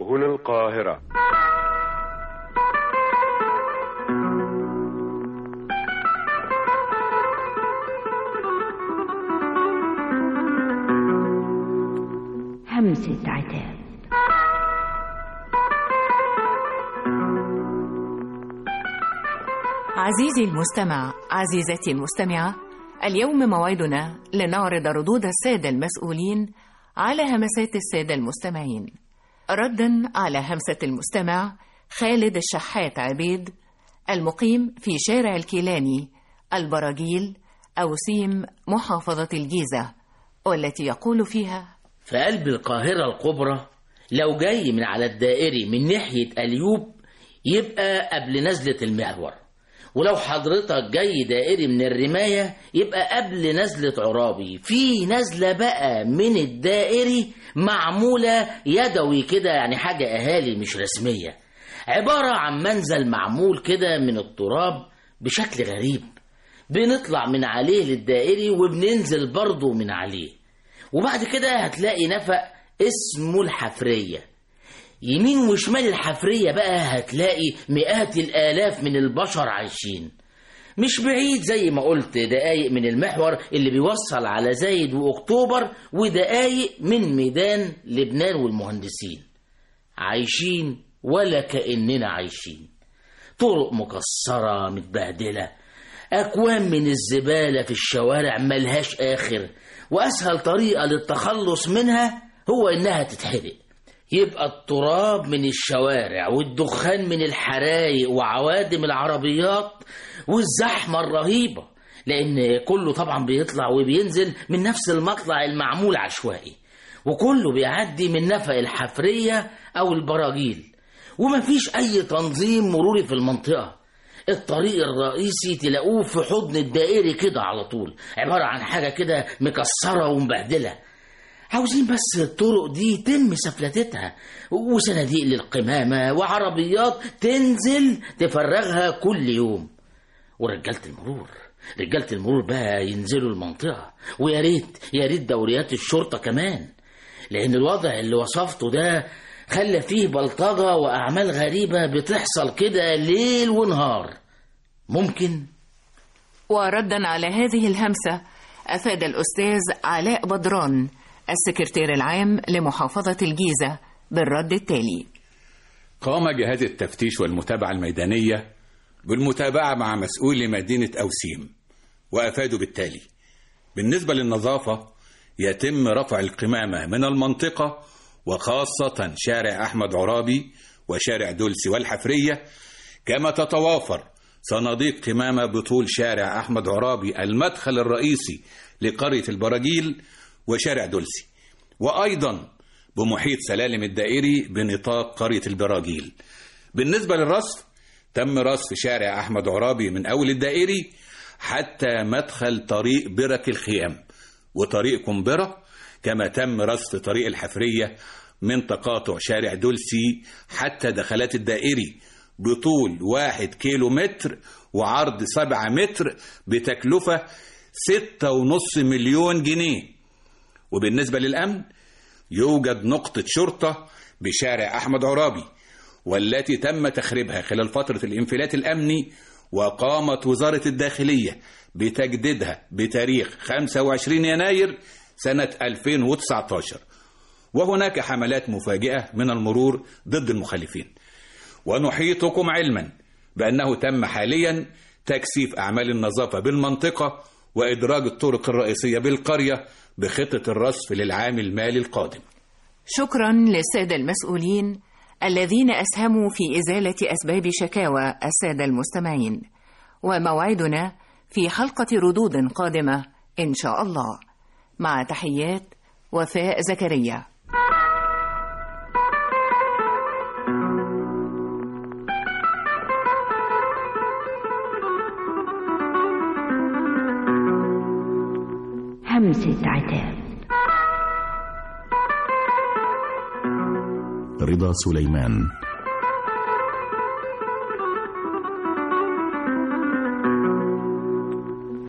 هنا القاهرة. همسة عتاب. عزيزي المستمع، عزيزتي المستمعة، اليوم موعدنا لنعرض ردود السادة المسؤولين على همسات السادة المستمعين، ردا على همسة المستمع خالد الشحات عبيد المقيم في شارع الكيلاني البراجيل أوسيم محافظة الجيزة، والتي يقول فيها: في قلب القاهرة الكبرى لو جاي من على الدائري من ناحية أليوب يبقى قبل نزلة المحور، ولو حضرتك جاي دائري من الرماية يبقى قبل نزلة عرابي. في نزلة بقى من الدائري معمولة يدوي كده، يعني حاجة أهالي مش رسمية، عبارة عن منزل معمول كده من التراب بشكل غريب، بنطلع من عليه للدائري وبننزل برضه من عليه، وبعد كده هتلاقي نفق اسمه الحفرية. يمين وشمال الحفرية بقى هتلاقي مئات الآلاف من البشر عايشين، مش بعيد زي ما قلت دقايق من المحور اللي بيوصل على زايد وأكتوبر، ودقايق من ميدان لبنان والمهندسين. عايشين ولا كأننا عايشين، طرق مكسرة متبهدلة، أكوام من الزبالة في الشوارع ملهاش آخر، وأسهل طريقة للتخلص منها هو إنها تتحرق. يبقى التراب من الشوارع والدخان من الحرايق وعوادم العربيات والزحمة الرهيبة، لأن كله طبعا بيطلع وبينزل من نفس المطلع المعمول عشوائي، وكله بيعدي من نفق الحفرية أو البراجيل، ومفيش أي تنظيم مروري في المنطقة. الطريق الرئيسي تلاقوه في حضن الدائري كده على طول، عبارة عن حاجة كده مكسرة ومبهدلة. عاوزين بس الطرق دي تم سفلتتها، وصناديق للقمامة وعربيات تنزل تفرغها كل يوم. رجالة المرور بقى ينزلوا المنطقة، ويا ريت دوريات الشرطة كمان، لأن الوضع اللي وصفته ده خلى فيه بلطجة وأعمال غريبة بتحصل كده ليل ونهار. ممكن. وردا على هذه الهمسة أفاد الأستاذ علاء بدران السكرتير العام لمحافظة الجيزة بالرد التالي: قام جهاز التفتيش والمتابعة الميدانية بالمتابعة مع مسؤولي مدينة أوسيم، وأفادوا بالتالي: بالنسبة للنظافة يتم رفع القمامة من المنطقة، وخاصة شارع أحمد عرابي وشارع دولسي والحفرية، كما تتوافر صناديق قمامة بطول شارع أحمد عرابي المدخل الرئيسي لقرية البراجيل وشارع دولسي، وأيضا بمحيط سلالم الدائري بنطاق قرية البراجيل. بالنسبة للرصف تم رصف شارع أحمد عرابي من أول الدائري حتى مدخل طريق برك الخيام وطريق كمبرة، كما تم رصف طريق الحفرية من تقاطع شارع دولسي حتى دخلات الدائري بطول 1 كيلو متر وعرض 7 متر بتكلفة 6.5 مليون جنيه. وبالنسبة للأمن يوجد نقطة شرطة بشارع أحمد عرابي، والتي تم تخريبها خلال فترة الانفلات الأمني، وقامت وزارة الداخلية بتجديدها بتاريخ 25 يناير سنة 2019. وهناك حملات مفاجئة من المرور ضد المخالفين. ونحيطكم علما بأنه تم حاليا تكثيف أعمال النظافة بالمنطقة وإدراج الطرق الرئيسية بالقرية بخطة الرصف للعام المالي القادم. شكرا للسادة المسؤولين الذين أسهموا في إزالة أسباب شكاوى السادة المستمعين، وموعدنا في حلقة ردود قادمة إن شاء الله. مع تحيات وفاء زكريا. همسة عتاب. رضا سليمان.